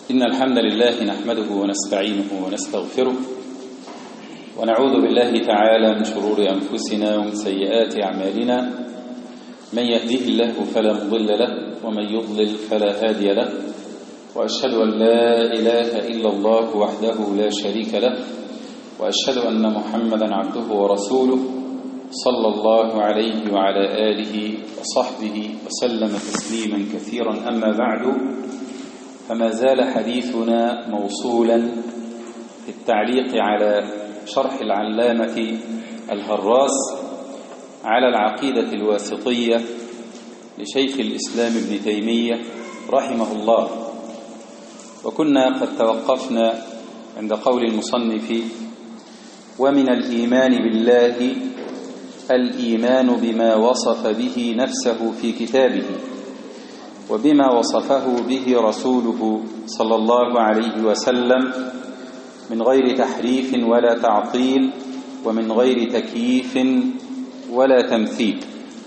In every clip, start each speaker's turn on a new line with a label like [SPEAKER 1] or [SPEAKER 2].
[SPEAKER 1] إن الحمد لله نحمده ونستعينه ونستغفره ونعوذ بالله تعالى من شرور أنفسنا ومن سيئات أعمالنا. من يهديه الله فلا مضل له ومن يضلل فلا هادي له، وأشهد أن لا إله إلا الله وحده لا شريك له، وأشهد أن محمدا عبده ورسوله صلى الله عليه وعلى آله وصحبه وسلم تسليما كثيرا. أما بعد، فما زال حديثنا موصولا في التعليق على شرح العلامة الهراس على العقيدة الواسطية لشيخ الإسلام ابن تيمية رحمه الله. وكنا قد توقفنا عند قول المصنف: ومن الإيمان بالله الإيمان بما وصف به نفسه في كتابه وبما وصفه به رسوله صلى الله عليه وسلم من غير تحريف ولا تعطيل ومن غير تكييف ولا تمثيل.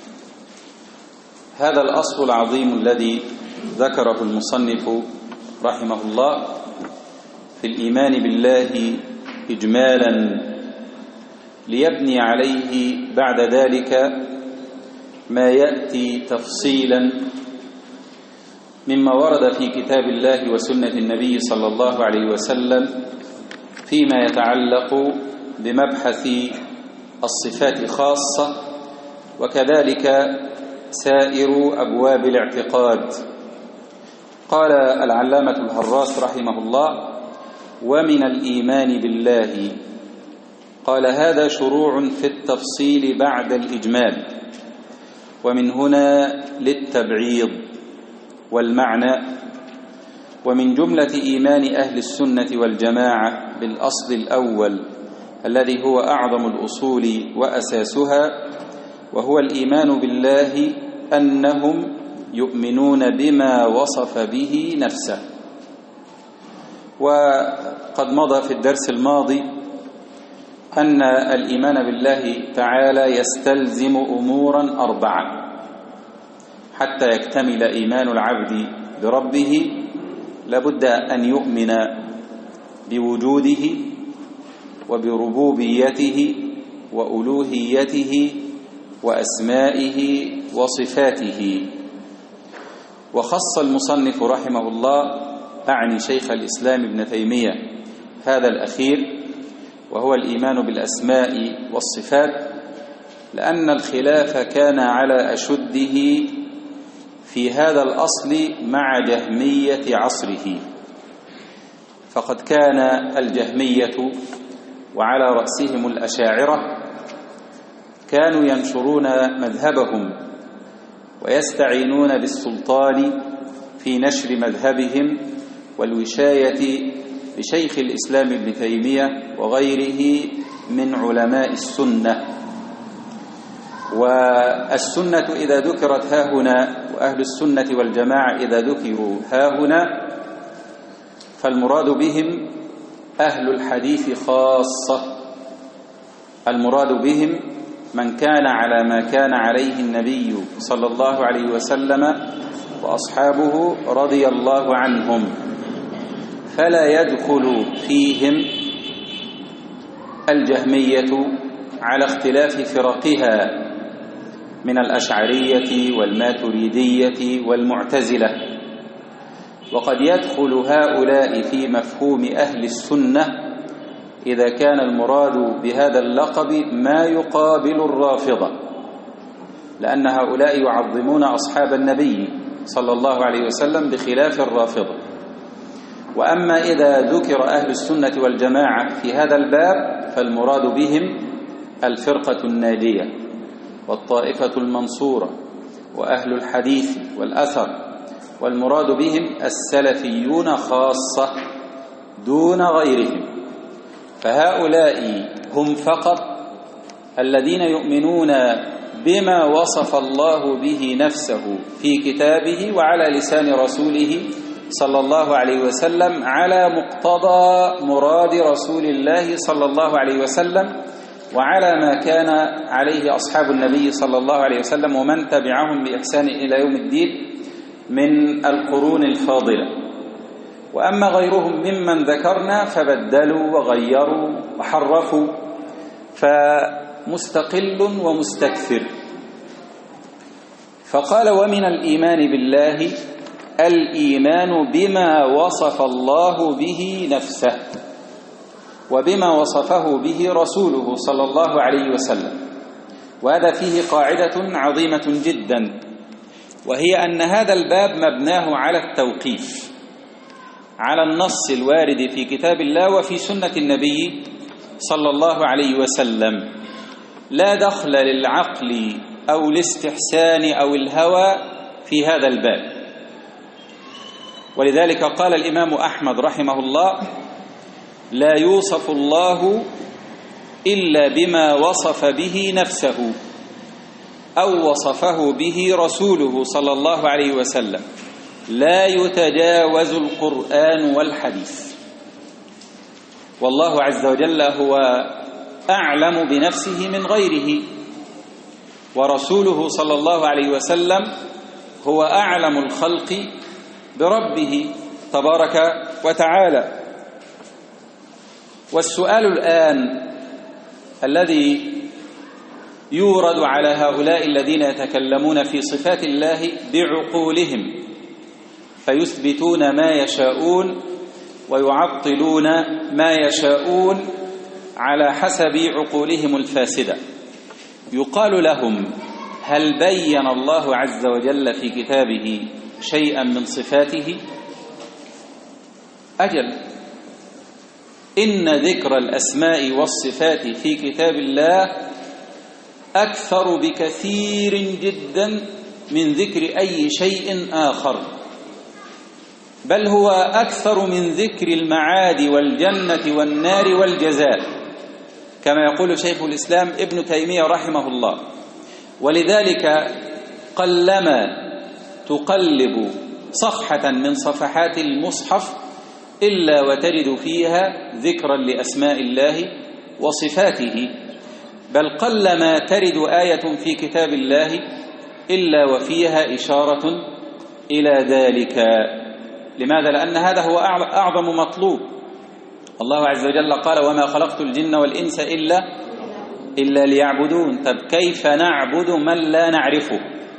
[SPEAKER 1] هذا الأصل العظيم الذي ذكره المصنف رحمه الله في الإيمان بالله إجمالا، ليبني عليه بعد ذلك ما يأتي تفصيلا مما ورد في كتاب الله وسنة النبي صلى الله عليه وسلم فيما يتعلق بمبحث الصفات خاصة، وكذلك سائر أبواب الاعتقاد. قال العلامة الهراس رحمه الله: ومن الإيمان بالله. قال: هذا شروع في التفصيل بعد الإجمال، ومن هنا للتبعيض والمعنى. ومن جملة إيمان أهل السنة والجماعة بالأصل الأول الذي هو أعظم الأصول وأساسها، وهو الإيمان بالله أنهم يؤمنون بما وصف به نفسه. وقد مضى في الدرس الماضي أن الإيمان بالله تعالى يستلزم أمورا أربعة حتى يكتمل إيمان العبد بربه. لابد أن يؤمن بوجوده وبربوبيته وألوهيته وأسمائه وصفاته. وخص المصنف رحمه الله، أعني شيخ الإسلام ابن تيمية، هذا الأخير وهو الإيمان بالأسماء والصفات، لأن الخلاف كان على أشده في هذا الأصل مع جهمية عصره. فقد كان الجهمية وعلى رأسهم الأشاعرة كانوا ينشرون مذهبهم ويستعينون بالسلطان في نشر مذهبهم والوشاية بشيخ الإسلام ابن تيمية وغيره من علماء السنة. والسنة إذا ذكرت هاهنا وأهل السنة والجماعة إذا ذكروا هاهنا فالمراد بهم أهل الحديث خاصة. المراد بهم من كان على ما كان عليه النبي صلى الله عليه وسلم وأصحابه رضي الله عنهم، فلا يدخل فيهم الجهمية على اختلاف فرقها من الأشعرية والماتريدية والمعتزلة. وقد يدخل هؤلاء في مفهوم أهل السنة إذا كان المراد بهذا اللقب ما يقابل الرافضة، لأن هؤلاء يعظمون أصحاب النبي صلى الله عليه وسلم بخلاف الرافضة. وأما إذا ذكر أهل السنة والجماعة في هذا الباب فالمراد بهم الفرقة الناجية والطائفة المنصورة وأهل الحديث والأثر، والمراد بهم السلفيون خاصة دون غيرهم. فهؤلاء هم فقط الذين يؤمنون بما وصف الله به نفسه في كتابه وعلى لسان رسوله صلى الله عليه وسلم على مقتضى مراد رسول الله صلى الله عليه وسلم وعلى ما كان عليه أصحاب النبي صلى الله عليه وسلم ومن تبعهم بإحسان إلى يوم الدين من القرون الفاضلة. وأما غيرهم ممن ذكرنا فبدلوا وغيروا وحرفوا، فمستقل ومستكثر. فقال: ومن الإيمان بالله الإيمان بما وصف الله به نفسه وبما وصفه به رسوله صلى الله عليه وسلم. وهذا فيه قاعدة عظيمة جدا، وهي أن هذا الباب مبناه على التوقيف على النص الوارد في كتاب الله وفي سنة النبي صلى الله عليه وسلم، لا دخل للعقل أو الاستحسان أو الهوى في هذا الباب. ولذلك قال الإمام أحمد رحمه الله: لا يوصف الله إلا بما وصف به نفسه أو وصفه به رسوله صلى الله عليه وسلم، لا يتجاوز القرآن والحديث. والله عز وجل هو أعلم بنفسه من غيره، ورسوله صلى الله عليه وسلم هو أعلم الخلق بربه تبارك وتعالى. والسؤال الآن الذي يورد على هؤلاء الذين يتكلمون في صفات الله بعقولهم فيثبتون ما يشاءون ويعطلون ما يشاءون على حسب عقولهم الفاسدة، يقال لهم: هل بين الله عز وجل في كتابه شيئا من صفاته؟ أجل، إن ذكر الأسماء والصفات في كتاب الله أكثر بكثير جدا من ذكر أي شيء آخر، بل هو أكثر من ذكر المعاد والجنة والنار والجزاء، كما يقول شيخ الإسلام ابن تيمية رحمه الله. ولذلك قلما تقلب صفحة من صفحات المصحف إلا وتجد فيها ذكرا لأسماء الله وصفاته، بل قلما ترد آية في كتاب الله إلا وفيها إشارة إلى ذلك. لماذا؟ لأن هذا هو أعظم مطلوب. الله عز وجل قال: وما خلقت الجن والإنس إلا ليعبدون. طب كيف نعبد من لا نعرفه؟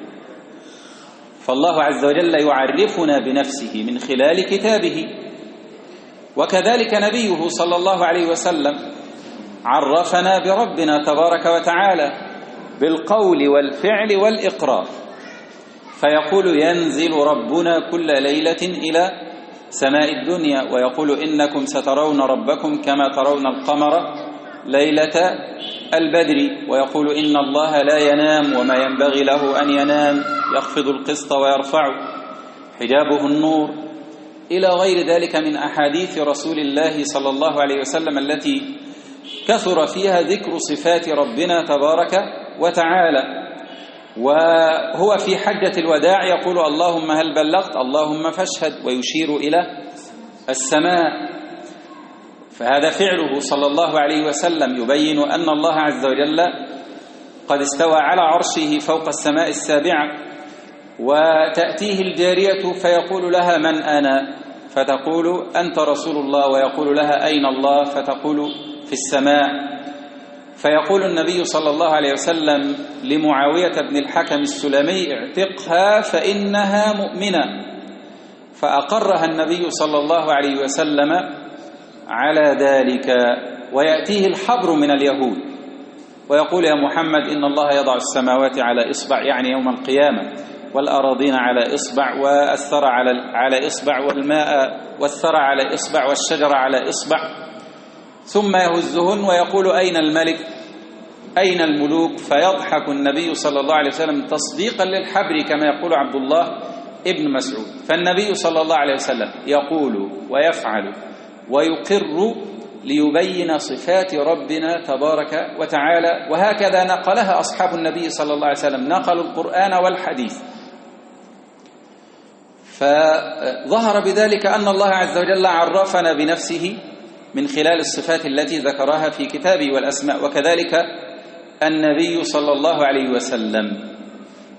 [SPEAKER 1] فالله عز وجل يعرفنا بنفسه من خلال كتابه، وكذلك نبيه صلى الله عليه وسلم عرفنا بربنا تبارك وتعالى بالقول والفعل والإقرار، فيقول: ينزل ربنا كل ليلة إلى سماء الدنيا، ويقول: إنكم سترون ربكم كما ترون القمر ليلة البدر، ويقول: إن الله لا ينام وما ينبغي له أن ينام، يخفض القسط ويرفع، حجابه النور، إلى غير ذلك من أحاديث رسول الله صلى الله عليه وسلم التي كثر فيها ذكر صفات ربنا تبارك وتعالى. وهو في حجة الوداع يقول: اللهم هل بلغت؟ اللهم فاشهد، ويشير إلى السماء. فهذا فعله صلى الله عليه وسلم يبين أن الله عز وجل قد استوى على عرشه فوق السماء السابعة، وتأتيه الجارية فيقول لها: من أنا؟ فتقول: أنت رسول الله. ويقول لها: أين الله؟ فتقول: في السماء. فيقول النبي صلى الله عليه وسلم لمعاوية بن الحكم السلمي: اعتقها فإنها مؤمنة. فأقرها النبي صلى الله عليه وسلم على ذلك. ويأتيه الحبر من اليهود ويقول: يا محمد، إن الله يضع السماوات على إصبع، يعني يوم القيامة، والأراضين على إصبع، والثرى على إصبع، والماء والثرى على إصبع، والشجر على إصبع، ثم يهزهن ويقول: أين الملك؟ أين الملوك؟ فيضحك النبي صلى الله عليه وسلم تصديقا للحبر كما يقول عبد الله ابن مسعود. فالنبي صلى الله عليه وسلم يقول ويفعل ويقر ليبين صفات ربنا تبارك وتعالى، وهكذا نقلها أصحاب النبي صلى الله عليه وسلم، نقلوا القرآن والحديث. فظهر بذلك أن الله عز وجل عرفنا بنفسه من خلال الصفات التي ذكرها في كتابه والأسماء، وكذلك النبي صلى الله عليه وسلم.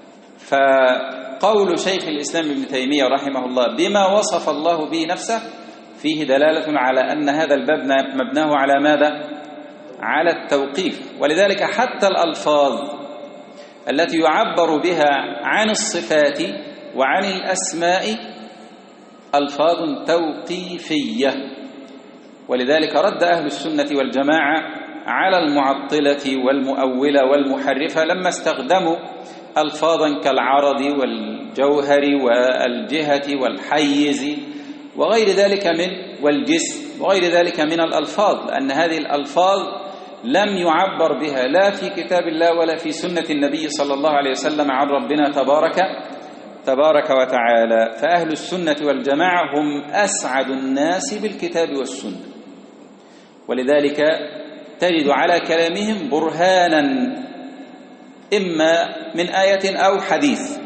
[SPEAKER 1] فقول شيخ الإسلام ابن تيمية رحمه الله: بما وصف الله به نفسه، فيه دلالة على أن هذا الباب مبناه على ماذا؟ على التوقيف. ولذلك حتى الألفاظ التي يعبر بها عن الصفات وعن الأسماء ألفاظ توقيفية. ولذلك رد أهل السنة والجماعة على المعطلة والمؤولة والمحرفة لما استخدموا ألفاظا كالعرض والجوهر والجهة والحيز وغير ذلك والجسم وغير ذلك من الألفاظ، لأن هذه الألفاظ لم يعبر بها لا في كتاب الله ولا في سنة النبي صلى الله عليه وسلم عن ربنا تبارك وتعالى. فأهل السنة والجماعة هم أسعد الناس بالكتاب والسنة، ولذلك تجد على كلامهم برهانا إما من آية أو حديث.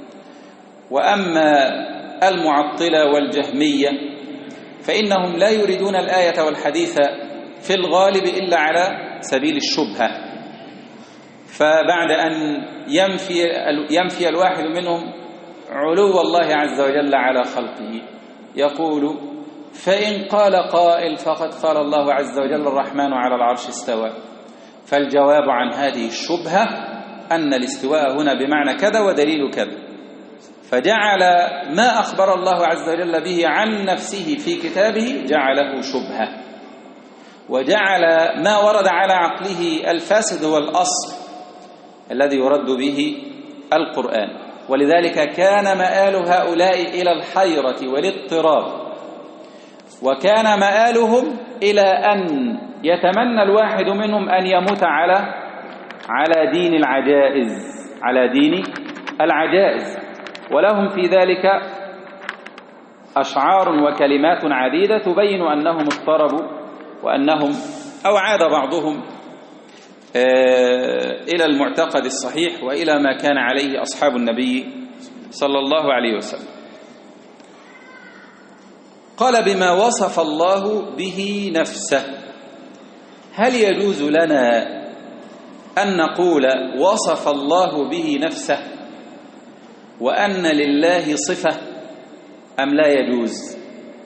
[SPEAKER 1] وأما المعطلة والجهمية فإنهم لا يريدون الآية والحديث في الغالب إلا على سبيل الشبهة. فبعد أن ينفي الواحد منهم علو الله عز وجل على خلقه يقول: فإن قال قائل فقد قال الله عز وجل الرحمن على العرش استوى. فالجواب عن هذه الشبهة أن الاستواء هنا بمعنى كذا ودليل كذا، فجعل ما أخبر الله عز وجل به عن نفسه في كتابه جعله شبهة، وجعل ما ورد على عقله الفاسد هو الأصل الذي يرد به القرآن. ولذلك كان مآل هؤلاء إلى الحيرة والاضطراب، وكان مآلهم إلى أن يتمنى الواحد منهم أن يموت على دين العجائز، ولهم في ذلك أشعار وكلمات عديدة تبين أنهم اضطربوا أو عاد بعضهم إلى المعتقد الصحيح وإلى ما كان عليه أصحاب النبي صلى الله عليه وسلم. قال: بما وصف الله به نفسه. هل يجوز لنا أن نقول وصف الله به نفسه وأن لله صفة أم لا يجوز؟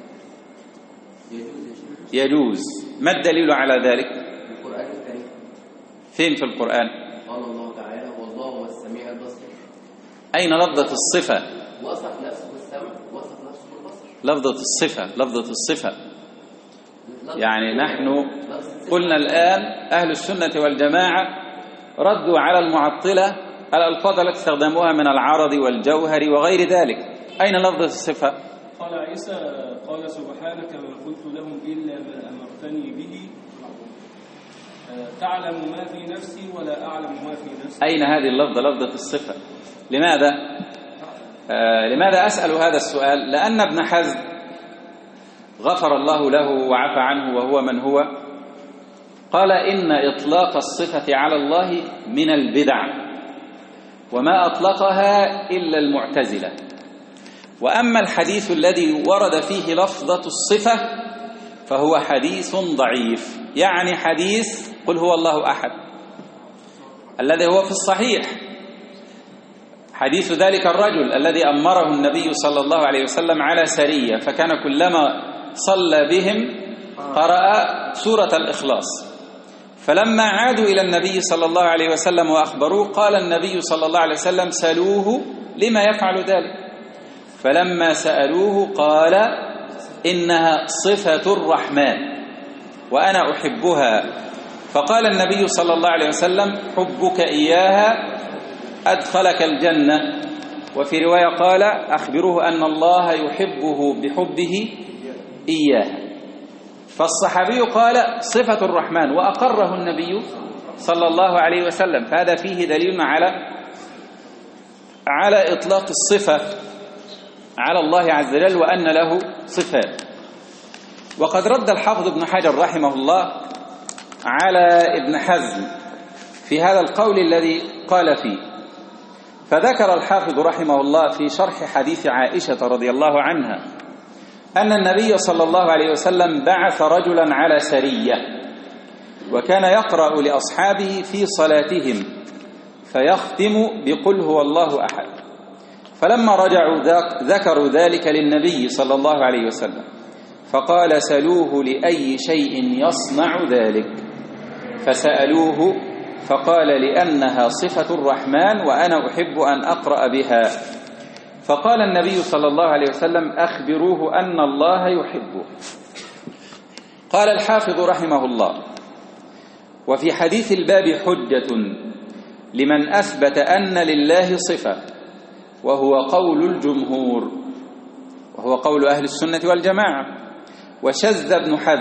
[SPEAKER 1] يجوز. ما الدليل على ذلك؟
[SPEAKER 2] القرآن الكريم.
[SPEAKER 1] فين في القرآن؟
[SPEAKER 2] قال الله تعالى: والله هو السميع البصير.
[SPEAKER 1] أين لفظة الصفة؟
[SPEAKER 2] وصف نفسه بالسمع، وصف نفسه بالبصر.
[SPEAKER 1] لفظة الصفة يعني نحن قلنا الآن أهل السنة والجماعة ردوا على المعطلة الألفاظ التي استخدموها من العرض والجوهر وغير ذلك. أين لفظة الصفة؟
[SPEAKER 3] قال عيسى: قال سبحانك ما قلت لهم إلا ما أمرتني به تعلم ما في نفسي ولا أعلم ما في نفسي.
[SPEAKER 1] أين هذه اللفظة، لفظة الصفة؟ لماذا أسأل هذا السؤال؟ لأن ابن حزم غفر الله له وعفى عنه وهو من هو، قال: إن إطلاق الصفة على الله من البدع، وما أطلقها إلا المعتزلة. وأما الحديث الذي ورد فيه لفظة الصفة فهو حديث ضعيف، يعني حديث قل هو الله أحد الذي هو في الصحيح، حديث ذلك الرجل الذي أمره النبي صلى الله عليه وسلم على سرية، فكان كلما صلى بهم قرأ سورة الإخلاص. فلما عادوا إلى النبي صلى الله عليه وسلم وأخبروه قال النبي صلى الله عليه وسلم: سألوه لما يفعل ذلك. فلما سألوه قال: إنها صفة الرحمن وأنا أحبها. فقال النبي صلى الله عليه وسلم: حبك إياها أدخلك الجنة. وفي رواية قال: أخبروه أن الله يحبه بحبه إياها. فالصحابي قال: صفة الرحمن، وأقره النبي صلى الله عليه وسلم. فهذا فيه دليل على إطلاق الصفة على الله عز وجل وأن له صفات. وقد رد الحافظ ابن حجر رحمه الله على ابن حزم في هذا القول الذي قال فيه، فذكر الحافظ رحمه الله في شرح حديث عائشة رضي الله عنها أن النبي صلى الله عليه وسلم بعث رجلا على سرية، وكان يقرأ لأصحابه في صلاتهم فيختم بقل هو الله أحد. فلما رجعوا ذكروا ذلك للنبي صلى الله عليه وسلم، فقال سلوه لأي شيء يصنع ذلك، فسألوه فقال لأنها صفة الرحمن وأنا أحب أن أقرأ بها. فقال النبي صلى الله عليه وسلم أخبروه أن الله يحبه. قال الحافظ رحمه الله: وفي حديث الباب حجة لمن أثبت أن لله صفة، وهو قول الجمهور، وهو قول أهل السنة والجماعة. وشذ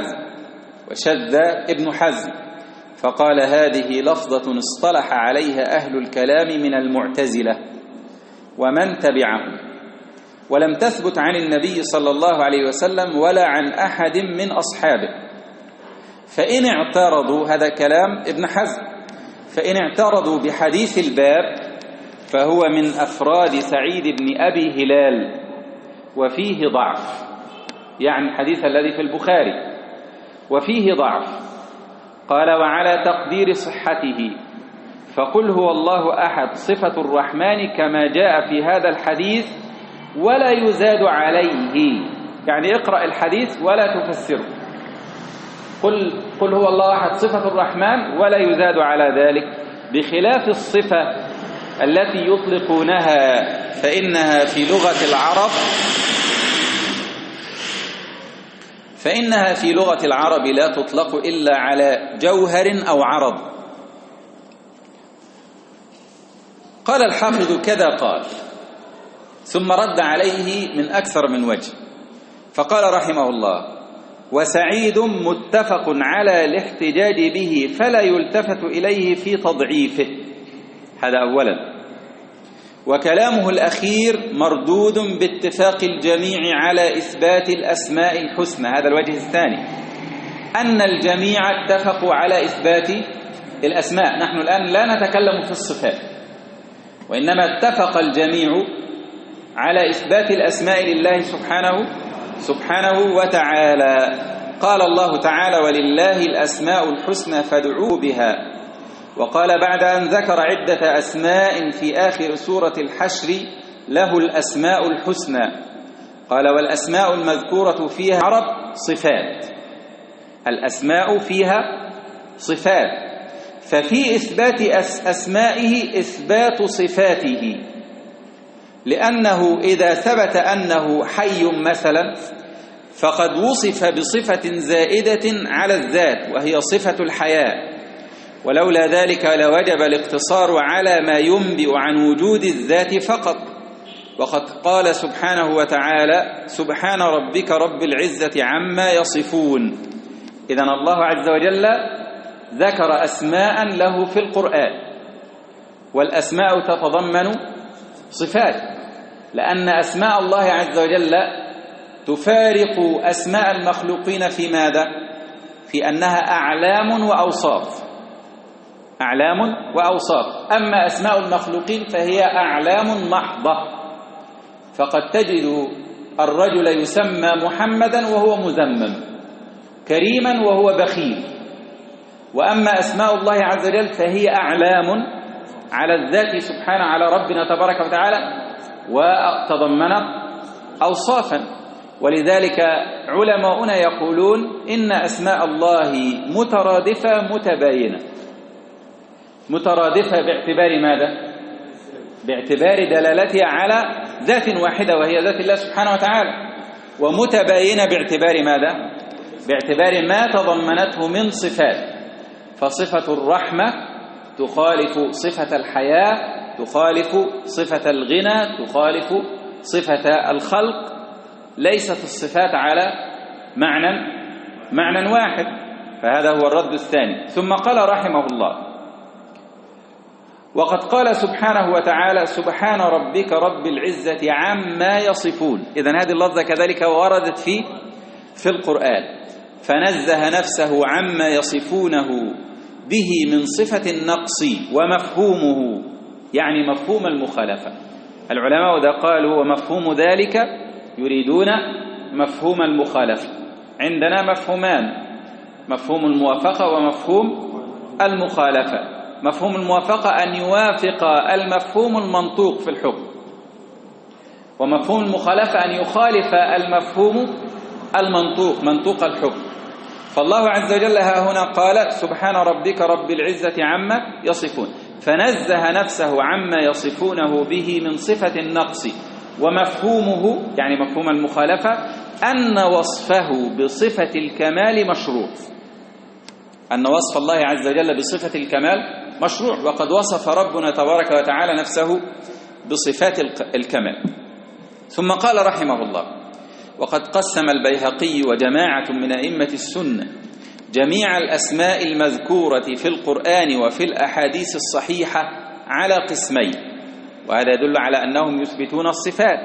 [SPEAKER 1] ابن حزم فقال هذه لفظة اصطلح عليها أهل الكلام من المعتزلة ومن تبعهم، ولم تثبت عن النبي صلى الله عليه وسلم ولا عن أحد من أصحابه. فإن اعترضوا، هذا كلام ابن حزم، فإن اعترضوا بحديث الباب فهو من أفراد سعيد بن أبي هلال وفيه ضعف، يعني الحديث الذي في البخاري وفيه ضعف. قال: وعلى تقدير صحته فقل هو الله أحد صفة الرحمن كما جاء في هذا الحديث ولا يزاد عليه، يعني اقرأ الحديث ولا تفسره. قل هو الله أحد صفة الرحمن ولا يزاد على ذلك، بخلاف الصفة التي يطلقونها فإنها في لغة العرب لا تطلق إلا على جوهر أو عرض. قال الحافظ كذا قال، ثم رد عليه من أكثر من وجه، فقال رحمه الله: وسعيد متفق على الاحتجاج به فلا يلتفت إليه في تضعيفه، هذا أولا. وكلامه الأخير مردود باتفاق الجميع على إثبات الأسماء الحسنى، هذا الوجه الثاني، أن الجميع اتفقوا على إثبات الأسماء. نحن الآن لا نتكلم في الصفات، وإنما اتفق الجميع على إثبات الأسماء لله سبحانه وتعالى. قال الله تعالى: ولله الأسماء الحسنى فادعوه بها. وقال بعد أن ذكر عدة أسماء في آخر سورة الحشر له الأسماء الحسنى، قال: والأسماء المذكورة فيها عرب صفات، الأسماء فيها صفات، ففي إثبات أسمائه إثبات صفاته، لأنه إذا ثبت أنه حي مثلا فقد وصف بصفة زائدة على الذات وهي صفة الحياة، ولولا ذلك لوجب الاقتصار على ما ينبئ عن وجود الذات فقط. وقد قال سبحانه وتعالى: سبحان ربك رب العزة عما يصفون. إذن الله عز وجل ذكر أسماء له في القرآن، والأسماء تتضمن صفات، لأن أسماء الله عز وجل تفارق أسماء المخلوقين في ماذا؟ في أنها أعلام وأوصاف، أعلام وأوصاف. أما أسماء المخلوقين فهي أعلام محضة، فقد تجد الرجل يسمى محمدا وهو مذمم، كريما وهو بخيل. وأما أسماء الله عز وجل فهي أعلام على الذات سبحانه، على ربنا تبارك وتعالى، وتضمنت أوصافا. ولذلك علماؤنا يقولون إن أسماء الله مترادفة متباينة. مترادفة باعتبار ماذا؟ باعتبار دلالتها على ذات واحدة وهي ذات الله سبحانه وتعالى، ومتباينة باعتبار ماذا؟ باعتبار ما تضمنته من صفات. فصفة الرحمة تخالف صفة الحياة، تخالف صفة الغنى، تخالف صفة الخلق. ليست الصفات على معنى واحد، فهذا هو الرد الثاني. ثم قال رحمه الله: وقد قال سبحانه وتعالى: سبحان ربك رب العزة عما يصفون. إذن هذه اللفظة كذلك وردت في القرآن، فنزه نفسه عما يصفونه به من صفة النقص ومفهومه، يعني مفهوم المخالفة. العلماء إذا قالوا ومفهوم ذلك يريدون مفهوم المخالفة. عندنا مفهومان: مفهوم الموافقة ومفهوم المخالفة. مفهوم الموافقة أن يوافق المفهوم المنطوق في الحكم، ومفهوم المخالفة أن يخالف المفهوم المنطوق، منطوق الحكم. فالله عز وجل ها هنا قال سبحان ربك رب العزة عما يصفون، فنزه نفسه عما يصفونه به من صفة النقص، ومفهومه يعني مفهوم المخالفة أن وصفه بصفة الكمال مشروع، أن وصف الله عز وجل بصفة الكمال مشروع، وقد وصف ربنا تبارك وتعالى نفسه بصفات الكمال. ثم قال رحمه الله: وقد قسم البيهقي وجماعة من أئمة السنة جميع الأسماء المذكورة في القرآن وفي الأحاديث الصحيحة على قسمين، وهذا يدل على أنهم يثبتون الصفات: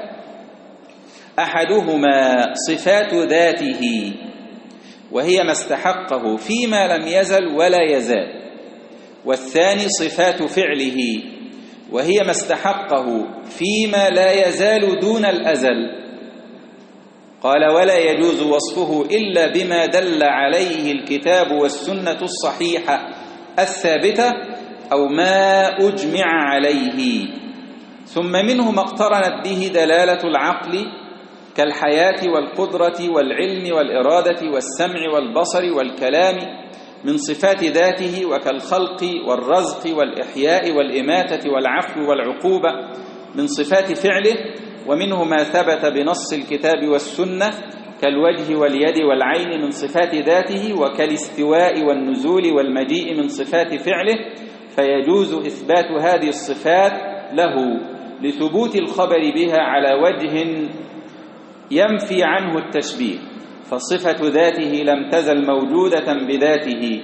[SPEAKER 1] أحدهما صفات ذاته، وهي ما استحقه فيما لم يزل ولا يزال، والثاني صفات فعله، وهي ما استحقه فيما لا يزال دون الأزل. قال: ولا يجوز وصفه إلا بما دل عليه الكتاب والسنة الصحيحة الثابتة أو ما أجمع عليه. ثم منه ما اقترنت به دلالة العقل كالحياة والقدرة والعلم والإرادة والسمع والبصر والكلام من صفات ذاته، وكالخلق والرزق والإحياء والإماتة والعفو والعقوبة من صفات فعله. ومنه ما ثبت بنص الكتاب والسنة كالوجه واليد والعين من صفات ذاته، وكالاستواء والنزول والمجيء من صفات فعله، فيجوز إثبات هذه الصفات له لثبوت الخبر بها على وجه ينفي عنه التشبيه، فصفة ذاته لم تزل موجودة بذاته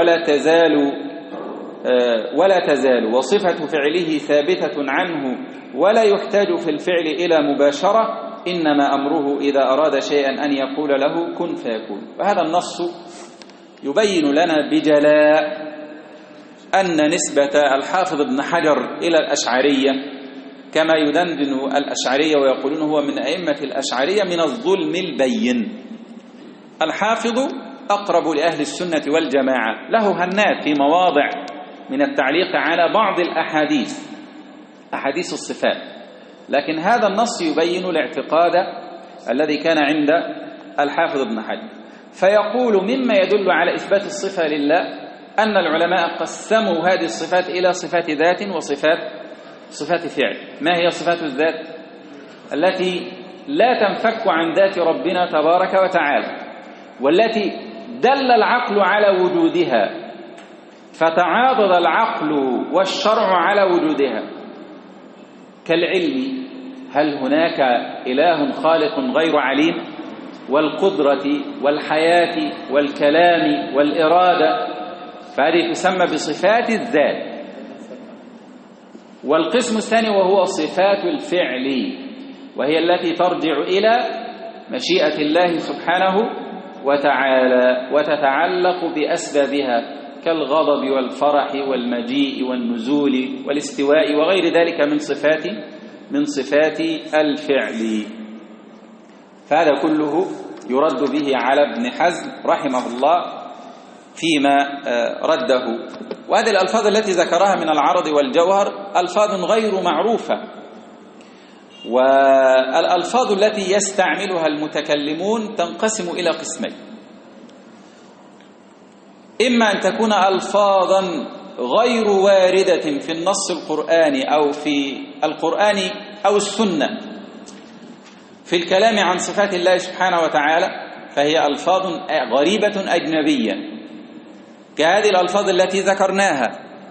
[SPEAKER 1] ولا تزال، وصفة فعله ثابتة عنه ولا يحتاج في الفعل إلى مباشرة، إنما أمره إذا أراد شيئا أن يقول له كن فيكون. وهذا النص يبين لنا بجلاء أن نسبة الحافظ ابن حجر إلى الأشعرية كما يدندن الأشعرية ويقولون هو من أئمة الأشعرية من الظلم البين. الحافظ أقرب لأهل السنة والجماعة، له هنات في مواضع من التعليق على بعض الأحاديث، أحاديث الصفات، لكن هذا النص يبين الاعتقاد الذي كان عند الحافظ ابن حجر. فيقول مما يدل على إثبات الصفة لله أن العلماء قسموا هذه الصفات إلى صفات ذات وصفات فعل. ما هي صفات الذات؟ التي لا تنفك عن ذات ربنا تبارك وتعالى، والتي دل العقل على وجودها، فتعاضد العقل والشرع على وجودها، كالعلم، هل هناك إله خالق غير عليم؟ والقدرة والحياة والكلام والإرادة، فهذه تسمى بصفات الذات. والقسم الثاني وهو صفات الفعل، وهي التي ترجع إلى مشيئة الله سبحانه وتعالى وتتعلق بأسبابها كالغضب والفرح والمجيء والنزول والاستواء وغير ذلك من صفات الفعل. فهذا كله يرد به على ابن حزم رحمه الله فيما رده. وهذه الألفاظ التي ذكرها من العرض والجوهر ألفاظ غير معروفة، والألفاظ التي يستعملها المتكلمون تنقسم إلى قسمين: إما أن تكون ألفاظا غير واردة في النص القرآني أو في القرآن أو السنة في الكلام عن صفات الله سبحانه وتعالى، فهي ألفاظ غريبة أجنبية كهذه الألفاظ التي ذكرناها.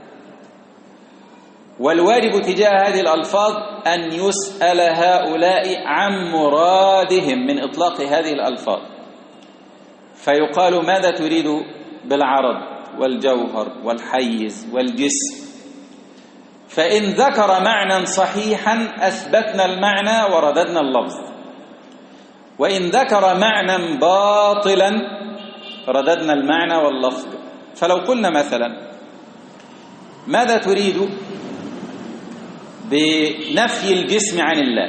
[SPEAKER 1] والواجب تجاه هذه الألفاظ أن يسأل هؤلاء عن مرادهم من إطلاق هذه الألفاظ، فيقال ماذا تريد بالعرض والجوهر والحيز والجسم؟ فإن ذكر معنى صحيحا أثبتنا المعنى ورددنا اللفظ، وإن ذكر معنى باطلا رددنا المعنى واللفظ. فلو قلنا مثلا ماذا تريد بنفي الجسم عن الله،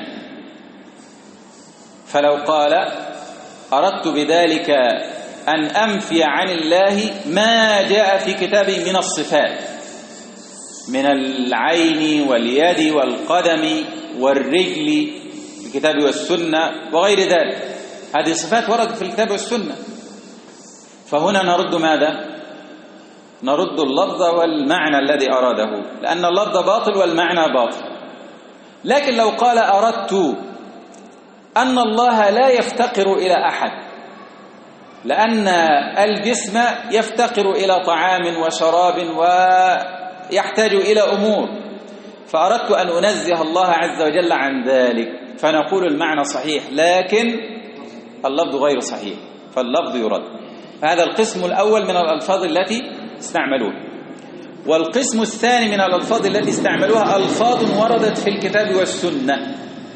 [SPEAKER 1] فلو قال أردت بذلك أن أنفي عن الله ما جاء في كتابه من الصفات، من العين واليد والقدم والرجل في الكتاب والسنة وغير ذلك، هذه صفات وردت في الكتاب والسنة. فهنا نرد ماذا؟ نرد اللفظ والمعنى الذي أراده، لأن اللفظ باطل والمعنى باطل. لكن لو قال أردت أن الله لا يفتقر إلى أحد، لأن الجسم يفتقر إلى طعام وشراب ويحتاج إلى أمور، فأردت أن أنزه الله عز وجل عن ذلك، فنقول المعنى صحيح لكن اللفظ غير صحيح، فاللفظ يرد. هذا القسم الأول من الألفاظ التي استعملوها. والقسم الثاني من الألفاظ التي استعملوها ألفاظ وردت في الكتاب والسنة،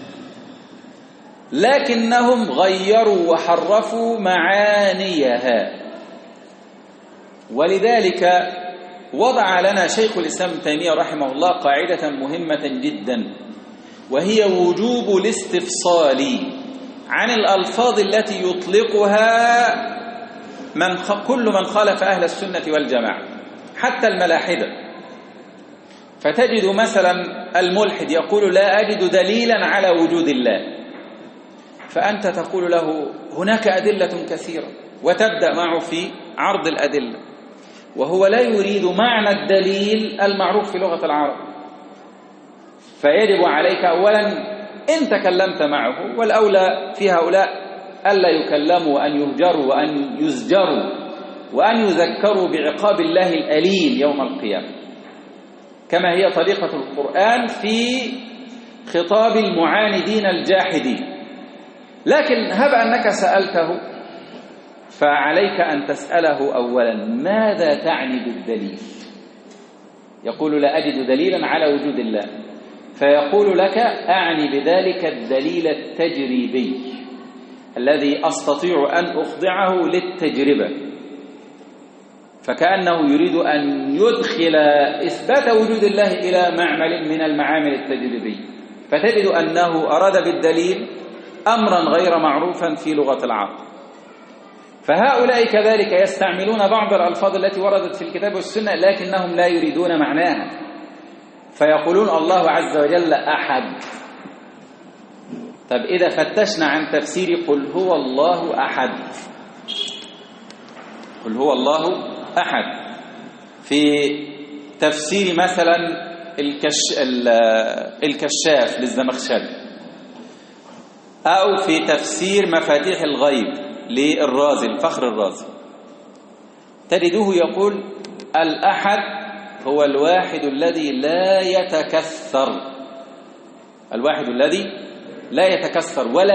[SPEAKER 1] لكنهم غيروا وحرفوا معانيها. ولذلك وضع لنا شيخ الإسلام ابن تيمية رحمه الله قاعدة مهمة جدا، وهي وجوب الاستفصال عن الألفاظ التي يطلقها كل من خالف أهل السنة والجماعة، حتى الملاحدة. فتجد مثلا الملحد يقول لا أجد دليلا على وجود الله، فأنت تقول له هناك أدلة كثيرة، وتبدأ معه في عرض الأدلة، وهو لا يريد معنى الدليل المعروف في لغة العرب. فيجب عليك أولا إن تكلمت معه، والأولى في هؤلاء ألا يكلموا وأن يهجروا وأن يزجروا وأن يذكروا بعقاب الله الأليم يوم القيامة، كما هي طريقة القرآن في خطاب المعاندين الجاحدين. لكن هب أنك سألته، فعليك أن تسأله أولا ماذا تعني بالدليل؟ يقول لا أجد دليلا على وجود الله، فيقول لك أعني بذلك الدليل التجريبي الذي أستطيع أن أخضعه للتجربة. فكأنه يريد أن يدخل إثبات وجود الله إلى معمل من المعامل التجريبية، فتجد أنه أراد بالدليل أمرا غير معروفا في لغة العرب. فهؤلاء كذلك يستعملون بعض الألفاظ التي وردت في الكتاب والسنة لكنهم لا يريدون معناها، فيقولون الله عز وجل أحد. طب إذا فتشنا عن تفسير قل هو الله أحد، قل هو الله أحد في تفسير مثلا الكشاف للزمخشري، أو في تفسير مفاتيح الغيب للرازي الفخر الرازي، تجده يقول الأحد هو الواحد الذي لا يتكثر، الواحد الذي لا يتكثر ولا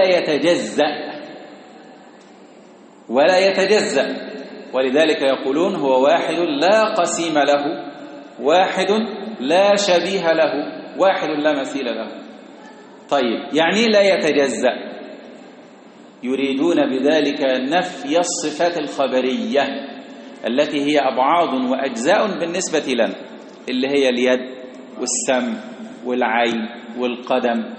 [SPEAKER 1] يتجزأ، ولذلك يقولون هو واحد لا قسيم له، واحد لا شبيه له، واحد لا مثيل له. طيب يعني لا يتجزأ؟ يريدون بذلك نفي الصفات الخبرية التي هي أبعاض وأجزاء بالنسبة لنا، اللي هي اليد والسمع والعين والقدم.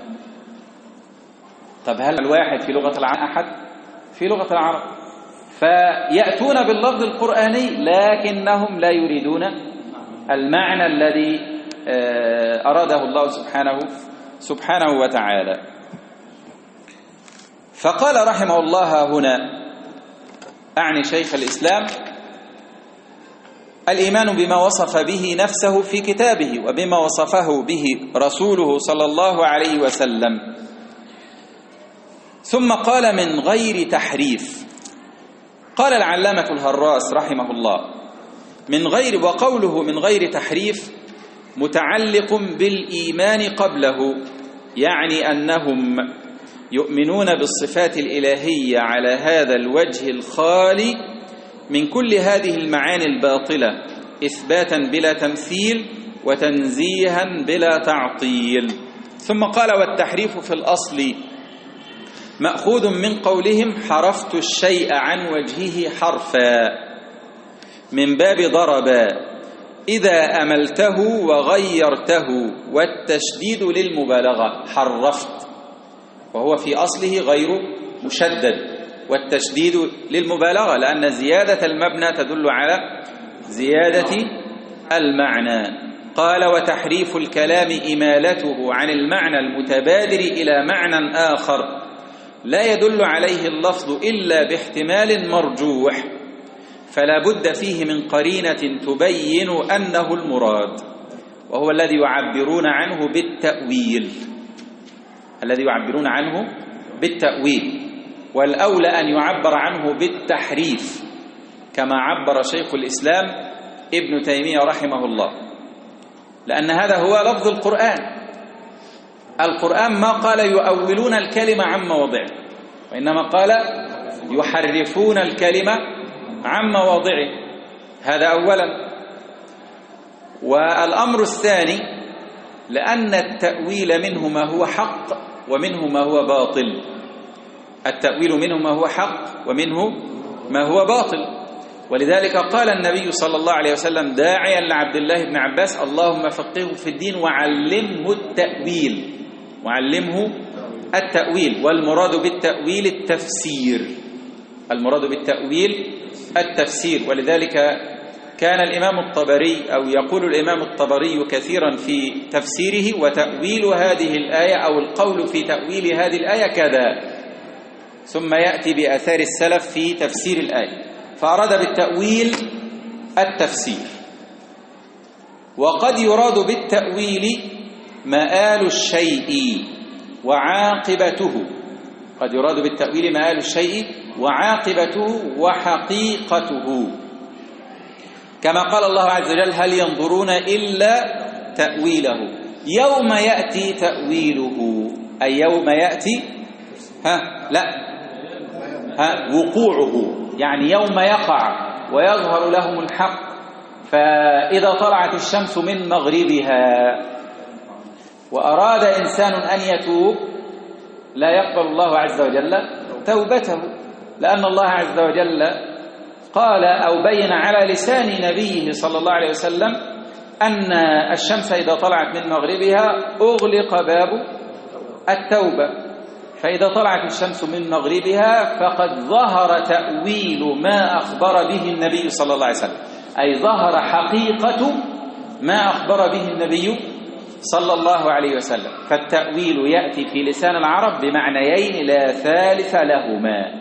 [SPEAKER 1] طب هل الواحد في لغة العرب أحد؟ في لغة العرب، فيأتون باللفظ القرآني لكنهم لا يريدون المعنى الذي أراده الله سبحانه وتعالى. فقال رحمه الله هنا، أعني شيخ الإسلام، الإيمان بما وصف به نفسه في كتابه وبما وصفه به رسوله صلى الله عليه وسلم. ثم قال من غير تحريف. قال العلامة الهراس رحمه الله وقوله من غير تحريف متعلق بالإيمان قبله، يعني أنهم يؤمنون بالصفات الإلهية على هذا الوجه الخالي من كل هذه المعاني الباطلة، إثباتا بلا تمثيل وتنزيها بلا تعطيل. ثم قال والتحريف في الأصل مأخوذ من قولهم حرفت الشيء عن وجهه حرفا، من باب ضربا إذا أملته وغيرته، والتشديد للمبالغة حرفت، وهو في أصله غير مشدد، والتشديد للمبالغة لأن زيادة المبنى تدل على زيادة المعنى. قال وتحريف الكلام إمالته عن المعنى المتبادر إلى معنى آخر، لا يدل عليه اللفظ إلا باحتمال مرجوح، فلا بد فيه من قرينة تبين أنه المراد، وهو الذي يعبرون عنه بالتأويل، الذي يعبرون عنه بالتأويل، والأولى أن يعبر عنه بالتحريف كما عبر شيخ الإسلام ابن تيمية رحمه الله، لأن هذا هو لفظ القرآن. القرآن ما قال يؤولون الكلمة عن مواضعه، وإنما قال يحرفون الكلمة عن مواضعه، هذا أولا. والأمر الثاني لأن التأويل منه ما هو حق ومنه ما هو باطل، التأويل منه ما هو حق ومنه ما هو باطل، ولذلك قال النبي صلى الله عليه وسلم داعيا لعبد الله بن عباس: اللهم فقهه في الدين وعلمه التأويل، وعلمه التأويل. والمراد بالتأويل التفسير، المراد بالتأويل التفسير. ولذلك كان الإمام الطبري أو يقول الإمام الطبري كثيرا في تفسيره: وتأويل هذه الآية أو القول في تأويل هذه الآية كذا، ثم يأتي بآثار السلف في تفسير الآية، فأراد بالتأويل التفسير. وقد يراد بالتأويل مآل الشيء وعاقبته، قد يراد بالتأويل مآل الشيء وعاقبته وحقيقته، كما قال الله عز وجل: هل ينظرون إلا تأويله يوم يأتي تأويله، أي يوم يأتي وقوعه، يعني يوم يقع ويظهر لهم الحق. فإذا طلعت الشمس من مغربها وأراد إنسان أن يتوب لا يقبل الله عز وجل توبته، لأن الله عز وجل قال أو بين على لسان نبيه صلى الله عليه وسلم أن الشمس إذا طلعت من مغربها أغلق باب التوبة، فإذا طلعت الشمس من مغربها فقد ظهر تأويل ما أخبر به النبي صلى الله عليه وسلم، أي ظهر حقيقة ما أخبر به النبي صلى الله عليه وسلم. فالتأويل يأتي في لسان العرب بمعنيين لا ثالث لهما،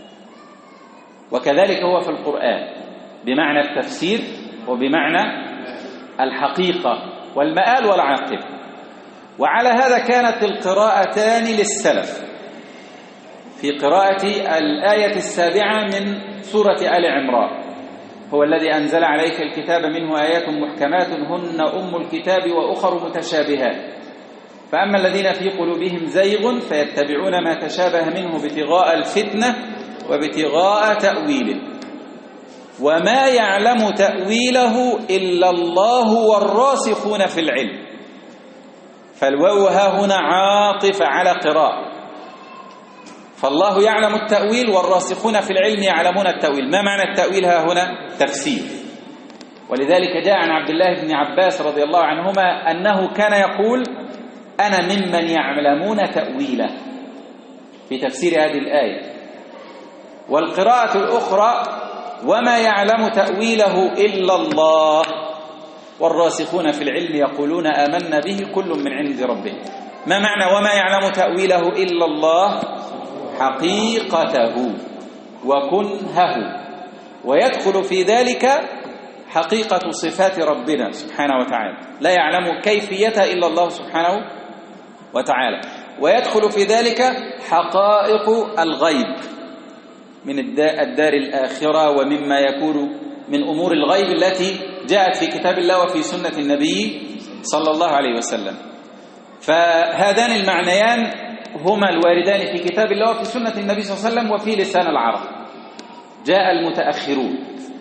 [SPEAKER 1] وكذلك هو في القرآن بمعنى التفسير وبمعنى الحقيقة والمآل والعاقبة. وعلى هذا كانت القراءتان للسلف في قراءة الآية 7 من سورة آل عمران: هو الذي أنزل عليك الكتاب منه آيات محكمات هن أم الكتاب وأخر متشابهات، فأما الذين في قلوبهم زيغ فيتبعون ما تشابه منه ابتغاء الفتنة وابتغاء تأويله وما يعلم تأويله إلا الله والراسخون في العلم. فالواو ها هنا عاطفة على قراءة، فالله يعلم التأويل والراسخون في العلم يعلمون التأويل. ما معنى التأويل ها هنا؟ تفسير. ولذلك جاء عن عبد الله بن عباس رضي الله عنهما أنه كان يقول: أنا ممن يعلمون تأويله، في تفسير هذه الآية. والقراءة الأخرى: وما يعلم تأويله إلا الله والراسخون في العلم يقولون آمنا به كل من عند ربه. ما معنى وما يعلم تأويله إلا الله؟ حقيقته وكنهه، ويدخل في ذلك حقيقة صفات ربنا سبحانه وتعالى، لا يعلم كيفيتها إلا الله سبحانه وتعالى، ويدخل في ذلك حقائق الغيب من الدار الآخرة ومما يكون من أمور الغيب التي جاءت في كتاب الله وفي سنة النبي صلى الله عليه وسلم. فهذان المعنيان هما الواردان في كتاب الله وفي سنة النبي صلى الله عليه وسلم وفي لسان العرب. جاء المتأخرون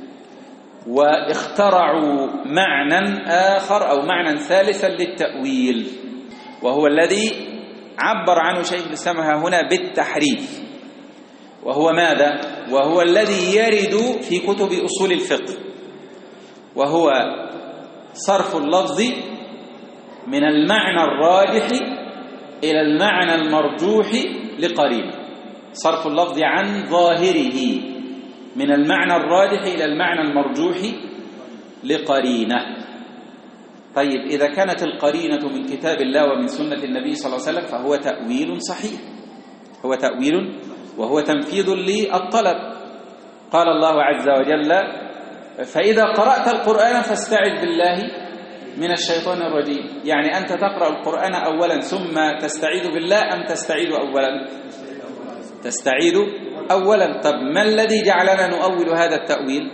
[SPEAKER 1] واخترعوا معنى آخر أو معنى ثالثا للتأويل، وهو الذي عبر عنه شيخ الإسلام هنا بالتحريف. وهو ماذا؟ وهو الذي يرد في كتب أصول الفقه، وهو صرف اللفظ من المعنى الراجح إلى المعنى المرجوح لقرينة، صرف اللفظ عن ظاهره من المعنى الراجح إلى المعنى المرجوح لقرينة. طيب، إذا كانت القرينة من كتاب الله ومن سنة النبي صلى الله عليه وسلم فهو تأويل صحيح، هو تأويل وهو تنفيذ للطلب. قال الله عز وجل: فإذا قرأت القرآن فاستعذ بالله من الشيطان الرجيم. يعني أنت تقرأ القرآن أولا ثم تستعيذ بالله أم تستعيذ أولا؟ تستعيذ أولا. طب ما الذي جعلنا نؤول هذا التأويل؟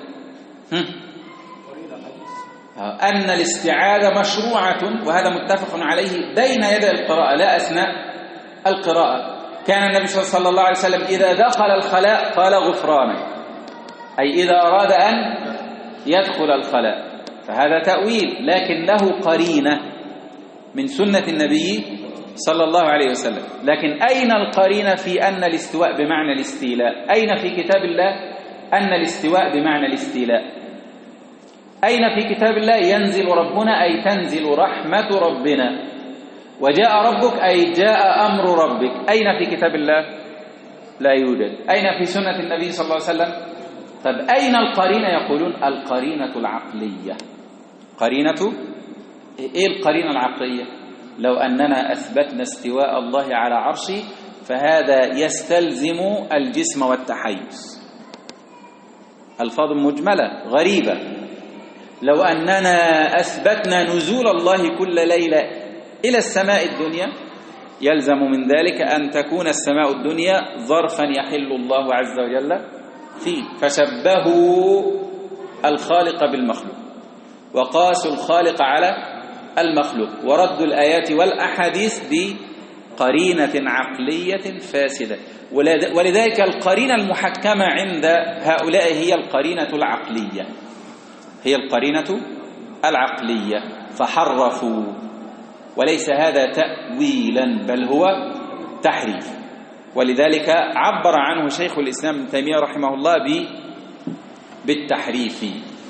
[SPEAKER 1] أن الاستعاذة مشروعة، وهذا متفق عليه بين يدي القراءة لا أثناء القراءة. كان النبي صلى الله عليه وسلم إذا دخل الخلاء قال غفرانك، أي إذا أراد أن يدخل الخلاء. فهذا تأويل لكنه قرينة من سنة النبي صلى الله عليه وسلم. لكن أين القرينة في أن الاستواء بمعنى الاستيلاء؟ أين في كتاب الله أن الاستواء بمعنى الاستيلاء؟ أين في كتاب الله ينزل ربنا أي تنزل رحمة ربنا، وجاء ربك أي جاء أمر ربك؟ أين في كتاب الله؟ لا يوجد. أين في سنة النبي صلى الله عليه وسلم؟ طب أين القرينة؟ يقولون القرينة العقلية. قرينة إيه القرينة العقلية؟ لو أننا أثبتنا استواء الله على عرشه فهذا يستلزم الجسم والتحيز. ألفاظ مجملة غريبة. لو أننا أثبتنا نزول الله كل ليلة إلى السماء الدنيا يلزم من ذلك أن تكون السماء الدنيا ظرفا يحل الله عز وجل فيه. فشبهوا الخالق بالمخلوق وقاسوا الخالق على المخلوق وردوا الآيات والأحاديث بقرينة عقلية فاسدة. ولذلك القرينة المحكمة عند هؤلاء هي القرينة العقلية، هي القرينة العقلية. فحرفوا، وليس هذا تأويلا بل هو تحريف. ولذلك عبر عنه شيخ الإسلام ابن تيمية رحمه الله بالتحريف.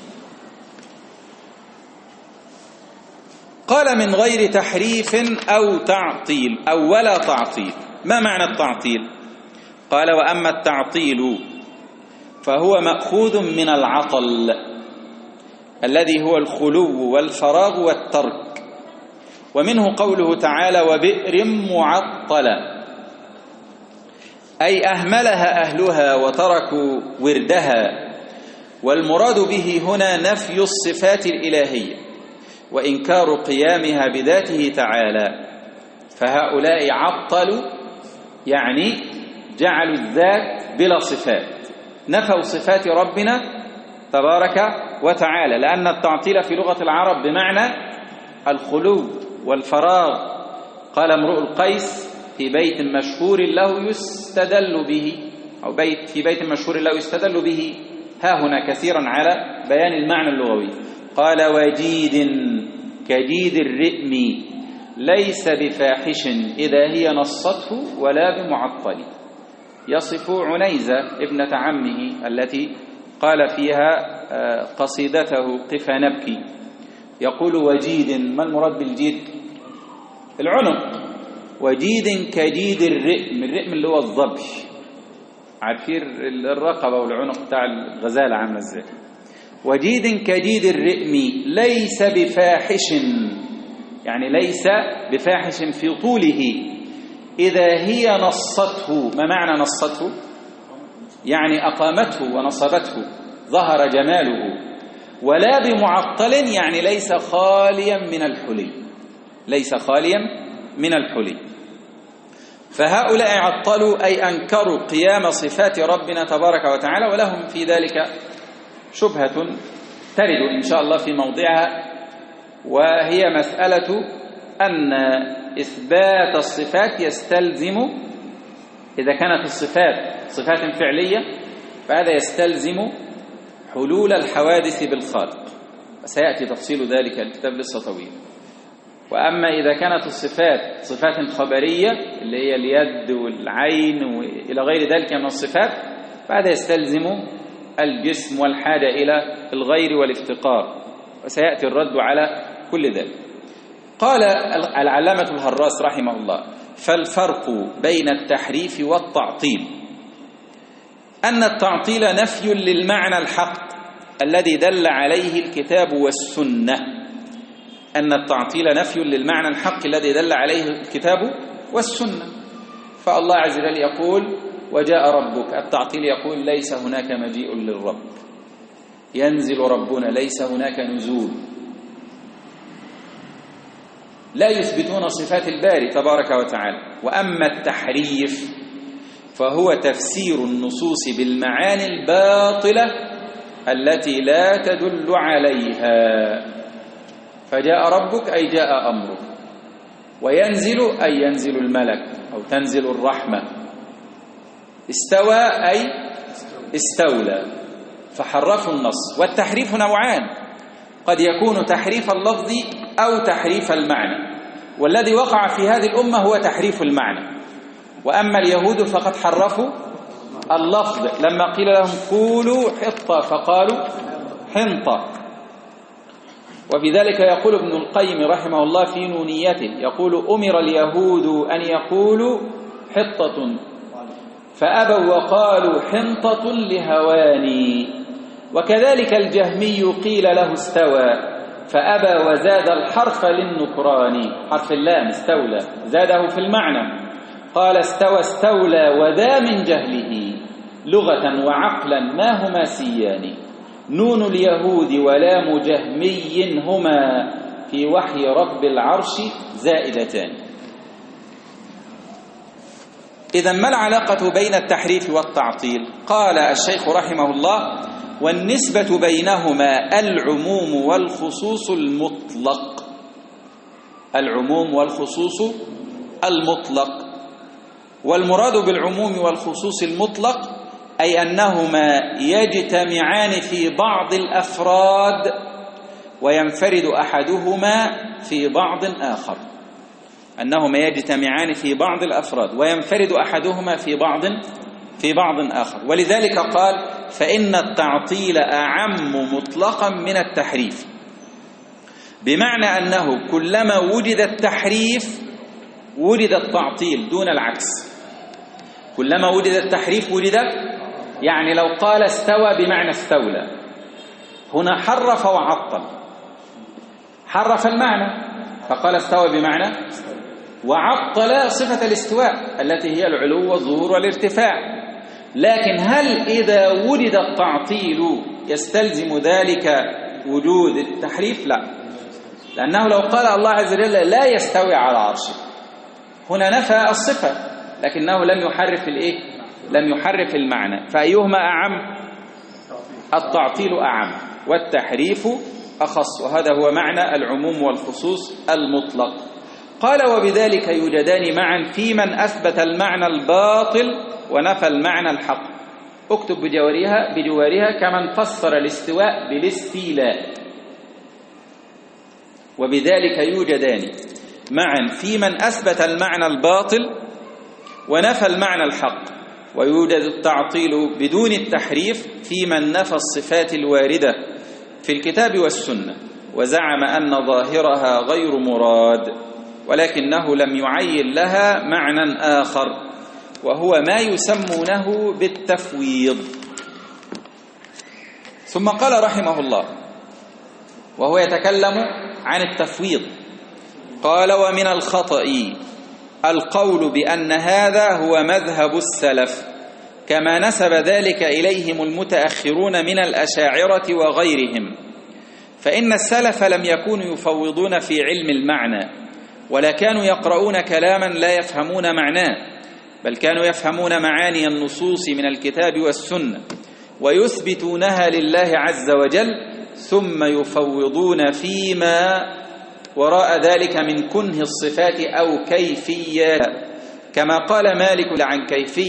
[SPEAKER 1] قال: من غير تحريف أو تعطيل أو ولا تعطيل. ما معنى التعطيل؟ قال: وأما التعطيل فهو مأخوذ من العطل الذي هو الخلو والفراغ والترك، ومنه قوله تعالى: وبئر معطلة، أي أهملها أهلها وتركوا وردها. والمراد به هنا نفي الصفات الإلهية وإنكار قيامها بذاته تعالى. فهؤلاء عطلوا يعني جعلوا الذات بلا صفات، نفوا صفات ربنا تبارك وتعالى، لأن التعطيل في لغة العرب بمعنى الخلو والفراغ. قال امرؤ القيس في بيت مشهور له يستدل به، أو في بيت مشهور له يستدل به ها هنا كثيرا على بيان المعنى اللغوي. قال: وجيد كجيد الرئم ليس بفاحش إذا هي نصته ولا بمعطل. يصف عنيزة ابنة عمه التي قال فيها قصيدته قف نبكي، يقول: وجيد. ما المراد بالجيد؟ العنق. وجيد كجيد الرئم، الرئم اللي هو الظبي، عارفين الرقبة والعنق بتاع الغزالة عاملة ازاي. وجيد كجيد الرئم ليس بفاحش، يعني ليس بفاحش في طوله إذا هي نصته. ما معنى نصته؟ يعني أقامته ونصبته، ظهر جماله. ولا بمعطل يعني ليس خاليا من الحلي، ليس خاليا من الحلي. فهؤلاء عطلوا أي أنكروا قيام صفات ربنا تبارك وتعالى، ولهم في ذلك شبهة ترد إن شاء الله في موضعها، وهي مسألة أن إثبات الصفات يستلزم، إذا كانت الصفات صفات فعلية فهذا يستلزم حلول الحوادث بالخالق، وسيأتي تفصيل ذلك، الكتاب لسه طويل. وأما إذا كانت الصفات صفات خبرية اللي هي اليد والعين وإلى غير ذلك من الصفات فهذا يستلزم الجسم والحاجة إلى الغير والافتقار، وسيأتي الرد على كل ذلك. قال العلامة الهراس رحمه الله: فالفرق بين التحريف والتعطيل أن التعطيل نفي للمعنى الحق الذي دل عليه الكتاب والسنة، أن التعطيل نفي للمعنى الحق الذي دل عليه الكتاب والسنة. فالله عز وجل يقول وجاء ربك، التعطيل يقول ليس هناك مجيء للرب، ينزل ربنا، ليس هناك نزول، لا يثبتون صفات الباري تبارك وتعالى. وأما التحريف فهو تفسير النصوص بالمعاني الباطلة التي لا تدل عليها. فجاء ربك أي جاء أمرك، وينزل أي ينزل الملك أو تنزل الرحمة، استوى أي استولى، فحرفوا النص. والتحريف نوعان، قد يكون تحريف اللفظ أو تحريف المعنى، والذي وقع في هذه الأمة هو تحريف المعنى. وأما اليهود فقد حرفوا اللفظ، لما قيل لهم قولوا حطة فقالوا حنطة. وبذلك يقول ابن القيم رحمه الله في نونيته، يقول أمر اليهود أن يقولوا حطة فأبوا وقالوا حنطة لهواني. وكذلك الجهمي قيل له استوى فأبى وزاد الحرف للنكران، حرف اللام استولى زاده في المعنى، قال استوى استولى وذا من جهله لغة وعقلا ما هما سيان، نون اليهود ولام جهمي هما في وحي رب العرش زائدتان. إذن ما العلاقة بين التحريف والتعطيل؟ قال الشيخ رحمه الله والنسبة بينهما العموم والخصوص المطلق. العموم والخصوص المطلق، والمراد بالعموم والخصوص المطلق أي أنهما يجتمعان في بعض الأفراد وينفرد أحدهما في بعض آخر. أنهما يجتمعان في بعض الأفراد وينفرد أحدهما في بعض آخر. ولذلك قال فإن التعطيل أعم مطلقا من التحريف، بمعنى أنه كلما وجد التحريف وجد التعطيل دون العكس. كلما وجد التحريف وجد، يعني لو قال استوى بمعنى استولى، هنا حرف وعطل، حرف المعنى فقال استوى بمعنى، وعطل صفة الاستواء التي هي العلو والظهور والارتفاع. لكن هل إذا وجد التعطيل يستلزم ذلك وجود التحريف؟ لا، لأنه لو قال الله عز وجل لا يستوي على عرشه، هنا نفى الصفة لكنه لم يحرف لم يحرف المعنى. فأيهما أعم؟ التعطيل أعم والتحريف أخص، وهذا هو معنى العموم والخصوص المطلق. قال وبذلك يوجدان معا في من أثبت المعنى الباطل ونفى المعنى الحق. اكتب بجوارها كمن فسر الاستواء بالاستيلاء. وبذلك يوجدان معا في من أثبت المعنى الباطل ونفى المعنى الحق، ويوجد التعطيل بدون التحريف في من نفى الصفات الواردة في الكتاب والسنة وزعم أن ظاهرها غير مراد، ولكنه لم يعين لها معنى آخر وهو ما يسمونه بالتفويض. ثم قال رحمه الله وهو يتكلم عن التفويض، قال ومن الخطأ القول بأن هذا هو مذهب السلف كما نسب ذلك إليهم المتأخرون من الأشاعرة وغيرهم، فإن السلف لم يكونوا يفوضون في علم المعنى ولا كانوا يقرؤون كلاما لا يفهمون معناه، بل كانوا يفهمون معاني النصوص من الكتاب والسنة ويثبتونها لله عز وجل، ثم يفوضون فيما وراء ذلك من كنه الصفات أو كيفية، كما قال مالك عن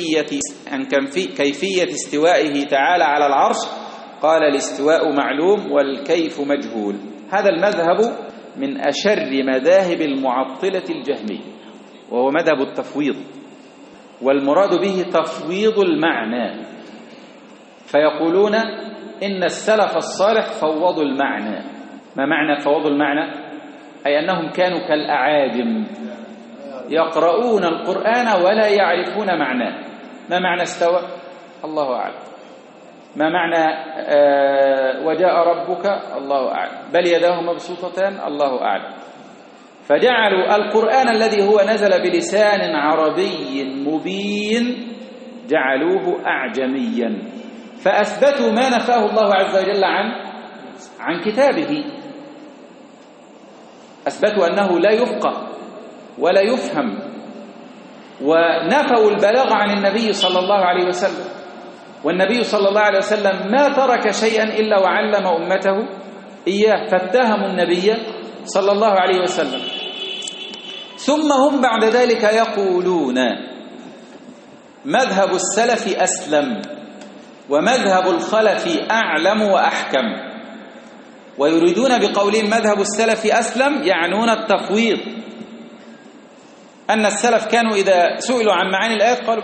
[SPEAKER 1] كيفية استوائه تعالى على العرش، قال الاستواء معلوم والكيف مجهول. هذا المذهب من أشر مذاهب المعطلة الجهمية، وهو مذهب التفويض، والمراد به تفويض المعنى. فيقولون إن السلف الصالح فوضوا المعنى. ما معنى فوضوا المعنى؟ أي أنهم كانوا كالأعاجم يقرؤون القرآن ولا يعرفون معناه. ما معنى استوى؟ الله أعلم. ما معنى وجاء ربك؟ الله أعلم. بل يداه مبسوطتان؟ الله أعلم. فجعلوا القرآن الذي هو نزل بلسان عربي مبين جعلوه أعجميا، فأثبتوا ما نفاه الله عز وجل عن كتابه، أثبتوا أنه لا يفقه ولا يفهم، ونفوا البلاغ عن النبي صلى الله عليه وسلم. والنبي صلى الله عليه وسلم ما ترك شيئا إلا وعلم أمته إياه، فاتهموا النبي صلى الله عليه وسلم. ثم هم بعد ذلك يقولون مذهب السلف أسلم ومذهب الخلف أعلم وأحكم، ويريدون بقولهم مذهب السلف أسلم يعنون التفويض، أن السلف كانوا إذا سئلوا عن معاني الآيات قالوا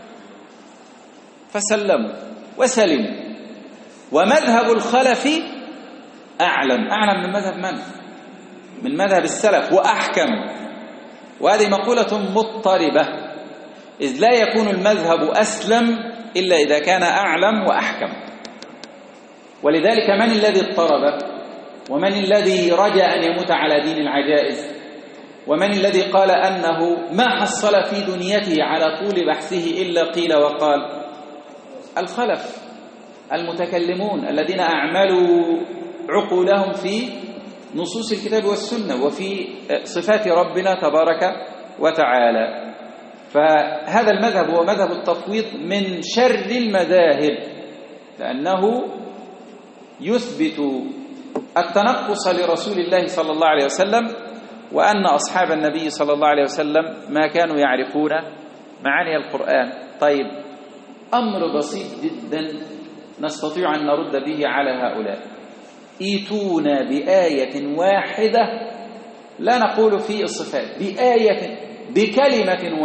[SPEAKER 1] فسلموا وسلموا. ومذهب الخلف أعلم من مذهب من؟ من مذهب السلف، وأحكم. وهذه مقولة مضطربة، إذ لا يكون المذهب أسلم إلا إذا كان أعلم وأحكم. ولذلك من الذي اضطرب؟ ومن الذي رجى أن يموت على دين العجائز؟ ومن الذي قال أنه ما حصل في دنيته على طول بحثه إلا قيل وقال؟ الخلف المتكلمون الذين أعملوا عقولهم في نصوص الكتاب والسنة وفي صفات ربنا تبارك وتعالى. فهذا المذهب هو مذهب التفويض من شر المذاهب، لأنه يثبت التنقص لرسول الله صلى الله عليه وسلم، وأن أصحاب النبي صلى الله عليه وسلم ما كانوا يعرفون معاني القرآن. طيب، أمر بسيط جدا نستطيع أن نرد به على هؤلاء. ايتونا بآية واحدة، لا نقول في الصفات، بآية، بكلمة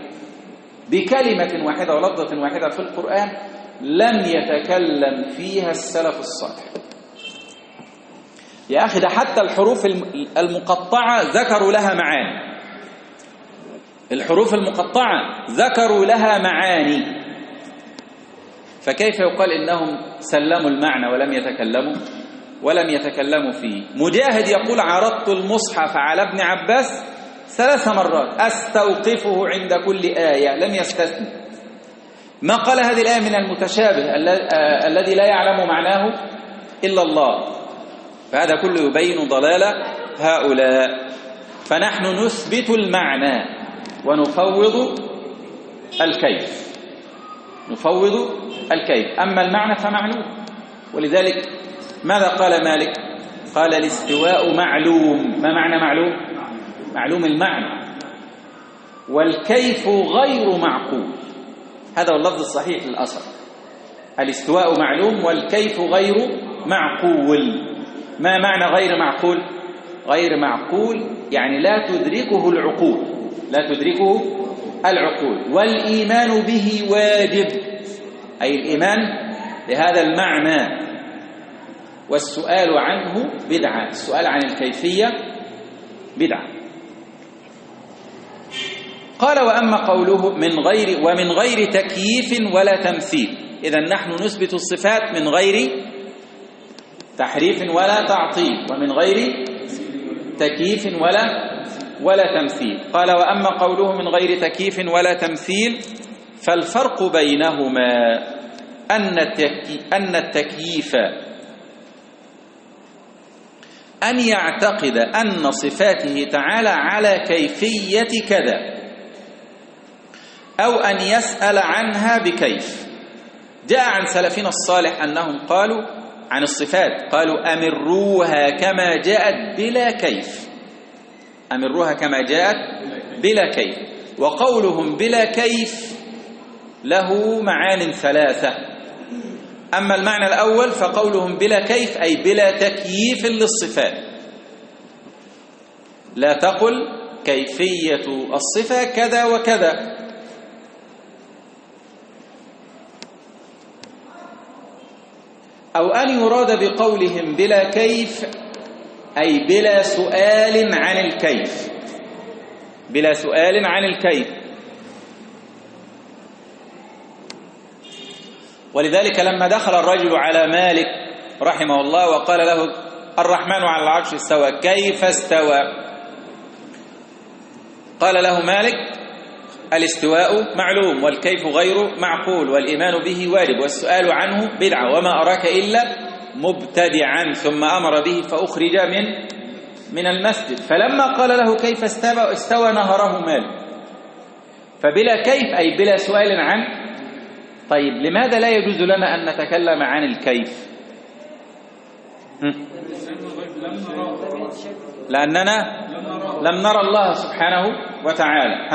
[SPEAKER 1] واحدة ولفظة واحدة في القرآن لم يتكلم فيها السلف الصالح. يا أخي، ده حتى الحروف المقطعة ذكروا لها معاني، الحروف المقطعة ذكروا لها معاني، فكيف يقال إنهم سلموا المعنى ولم يتكلموا فيه؟ مجاهد يقول عرضت المصحف على ابن عباس 3 مرات أستوقفه عند كل آية، لم يستثني. ما قال هذه الآية من المتشابه الذي لا يعلم معناه إلا الله، فهذا كله يبين ضلال هؤلاء. فنحن نثبت المعنى ونفوض الكيف، أما المعنى فمعلوم. ولذلك ماذا قال مالك؟ قال الاستواء معلوم. ما معنى معلوم؟ معلوم المعنى، والكيف غير معقول. هذا هو اللفظ الصحيح للأثر، الاستواء معلوم والكيف غير معقول. ما معنى غير معقول؟ غير معقول يعني لا تدركه العقول، والإيمان به واجب، أي الإيمان بهذا المعنى، والسؤال عنه بدعة، السؤال عن الكيفية بدعة. قال وأما قوله ومن غير تكييف ولا تمثيل، إذا نحن نثبت الصفات من غير تحريف ولا تعطيل، ومن غير تكييف ولا تمثيل. قال وأما قوله من غير تكييف ولا تمثيل فالفرق بينهما أن التكييف أن يعتقد أن صفاته تعالى على كيفية كذا، أو أن يسأل عنها بكيف. جاء عن سلفنا الصالح أنهم قالوا عن الصفات، قالوا أمروها كما جاءت بلا كيف، أمروها كما جاءت بلا كيف. وقولهم بلا كيف له معان 3. أما المعنى الأول فقولهم بلا كيف أي بلا تكييف للصفات، لا تقل كيفية الصفة كذا وكذا. أو أن يراد بقولهم بلا كيف أي بلا سؤال عن الكيف، بلا سؤال عن الكيف. ولذلك لما دخل الرجل على مالك رحمه الله وقال له الرحمن على العرش استوى، كيف استوى؟ قال له مالك: الاستواء معلوم، والكيف غير معقول، والإيمان به واجب، والسؤال عنه بدعة، وما أراك إلا مبتدعا، ثم أمر به فأخرج من المسجد. فلما قال له كيف استوى نهره مالك، فبلا كيف أي بلا سؤال عنه. طيب لماذا لا يجوز لنا أن نتكلم عن الكيف؟ لأننا لم نرى الله سبحانه وتعالى،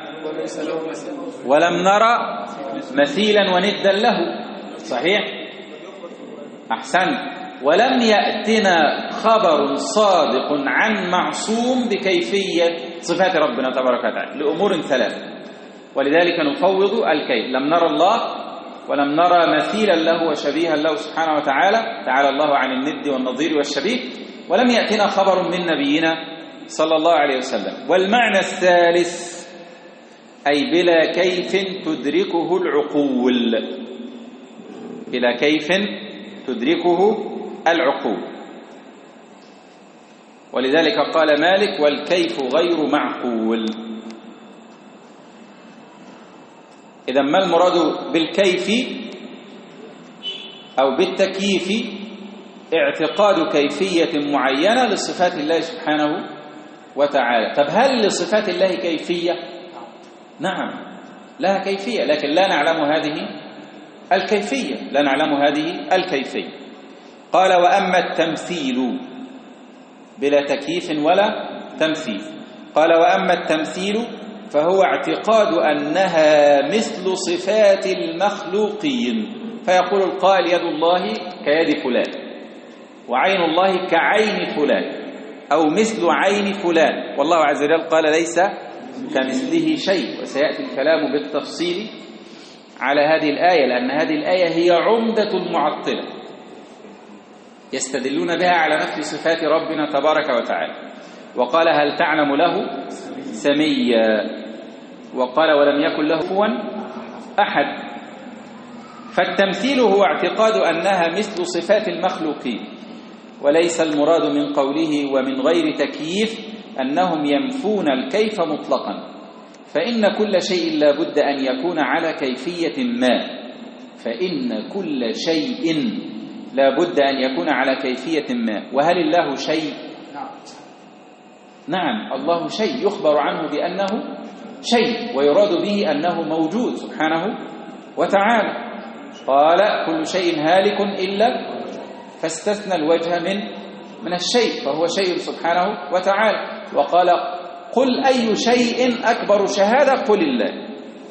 [SPEAKER 1] ولم نرى مثيلا وندا له. صحيح؟ أحسن. ولم يأتنا خبر صادق عن معصوم بكيفية صفات ربنا تبارك وتعالى لأمور ثلاثة، ولذلك نفوض الكيف. لم نرى الله، ولم نرى مثيلا له وشبيها له سبحانه وتعالى، تعالى الله عن الند والنظير والشبيه، ولم يأتنا خبر من نبينا صلى الله عليه وسلم. والمعنى الثالث أي بلا كيف تدركه العقول، بلا كيف تدركه العقول. ولذلك قال مالك: والكيف غير معقول. إذا ما المراد بالكيف أو بالتكييف؟ اعتقاد كيفية معينة لصفات الله سبحانه وتعالى. طب هل لصفات الله كيفية؟ نعم لها كيفية، لكن لا نعلم هذه الكيفية، لا نعلم هذه الكيفية. قال: وأما التمثيل بلا تكييف ولا تمثيل. قال: وأما التمثيل فهو اعتقاد أنها مثل صفات المخلوقين، فيقول القائل: يد الله كيد فلان، وعين الله كعين فلان، أو مثل عين فلان. والله عز وجل قال: ليس كمثله شيء. وسيأتي الكلام بالتفصيل على هذه الآية، لأن هذه الآية هي عمدة المعطلة، يستدلون بها على نفي صفات ربنا تبارك وتعالى. وقال: هل تعلم له سميا. وقال: ولم يكن له كفوا أحد. فالتمثيل هو اعتقاد أنها مثل صفات المخلوقين، وليس المراد من قوله ومن غير تكييف أنهم ينفون الكيف مطلقا، فإن كل شيء لا بد أن يكون على كيفية ما، فإن كل شيء لا بد أن يكون على كيفية ما. وهل الله شيء؟ نعم الله شيء، يخبر عنه بأنه شيء، ويراد به أنه موجود سبحانه وتعالى. قال: كل شيء هالك إلا، فاستثنى الوجه من الشيء، فهو شيء سبحانه وتعالى. وقال: قل أي شيء أكبر شهادة؟ قل الله.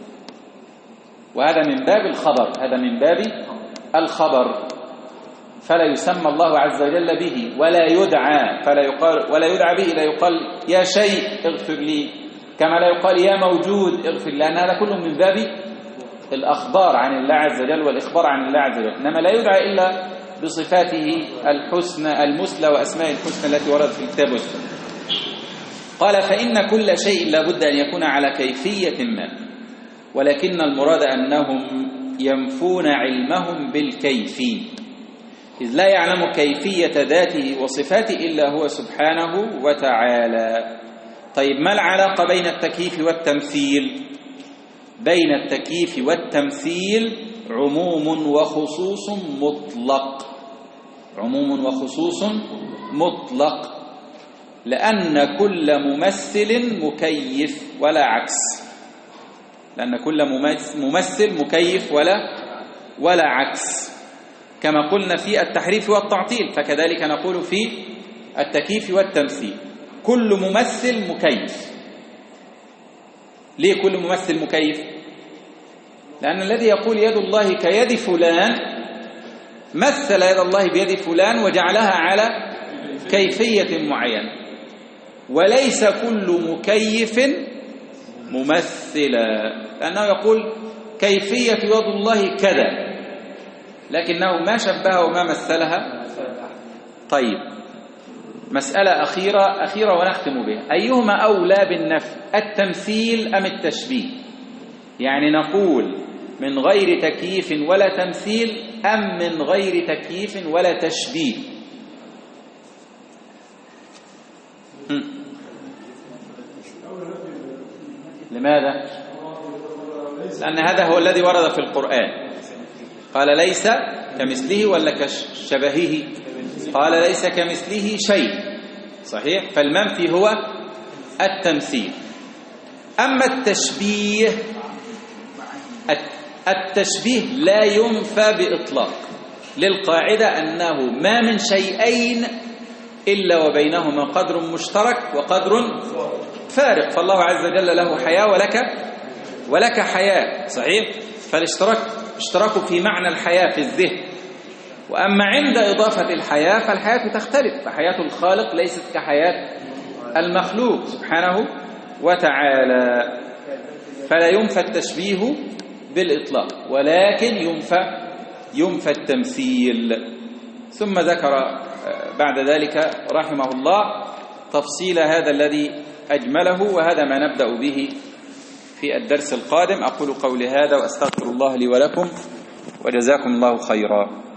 [SPEAKER 1] وهذا من باب الخبر، هذا من باب الخبر، فلا يسمى الله عز وجل به، ولا يدعى، فلا يقال ولا يدعى به، لا يقال يا شيء اغفر لي، كما لا يقال يا موجود اغفر لي، لأن هذا كله من باب الأخبار عن الله عز وجل والإخبار عن الله عز وجل، إنما لا يدعى إلا بصفاته الحسنى المثلى وأسماء الحسنى التي وردت في الكتاب والسنة. قال: فإن كل شيء لا بد أن يكون على كيفية ما، ولكن المراد أنهم ينفون علمهم بالكيف، إذ لا يعلم كيفية ذاته وصفاته إلا هو سبحانه وتعالى. طيب ما العلاقة بين التكييف والتمثيل؟ بين التكييف والتمثيل عموم وخصوص مطلق، عموم وخصوص مطلق، لأن كل ممثل مكيف ولا عكس، لأن كل ممثل مكيف ولا عكس، كما قلنا في التحريف والتعطيل، فكذلك نقول في التكييف والتمثيل. كل ممثل مكيف. ليه كل ممثل مكيف؟ لأن الذي يقول يد الله كيد فلان مثل يد الله بيد فلان وجعلها على كيفية معينة، وليس كل مكيف ممثلا، لأنه يقول كيفية يد الله كذا، لكنه ما شبهها وما مثلها. طيب مسألة أخيرة ونختم بها: أيهما أولى بالنفي، التمثيل أم التشبيه؟ يعني نقول من غير تكييف ولا تمثيل أم من غير تكييف ولا تشبيه؟ لماذا؟ لأن هذا هو الذي ورد في القرآن. قال ليس كمثله ولا كشبهه؟ قال ليس كمثله شيء، صحيح؟ فالمنفي هو التمثيل. أما التشبيه لا ينفى بإطلاق، للقاعدة أنه ما من شيئين إلا وبينهما قدر مشترك وقدر فارق، فالله عز وجل له حياة ولك حياة، صحيح؟ فالاشتراك في معنى الحياة في الذهن. وأما عند إضافة الحياة فالحياة تختلف، فحياة الخالق ليست كحياة المخلوق سبحانه وتعالى. فلا ينفى التشبيه بالإطلاق، ولكن ينفى التمثيل. ثم ذكر بعد ذلك رحمه الله تفصيل هذا الذي أجمله، وهذا ما نبدأ به في الدرس القادم. أقول قولي هذا وأستغفر الله لي ولكم، وجزاكم الله خيرا.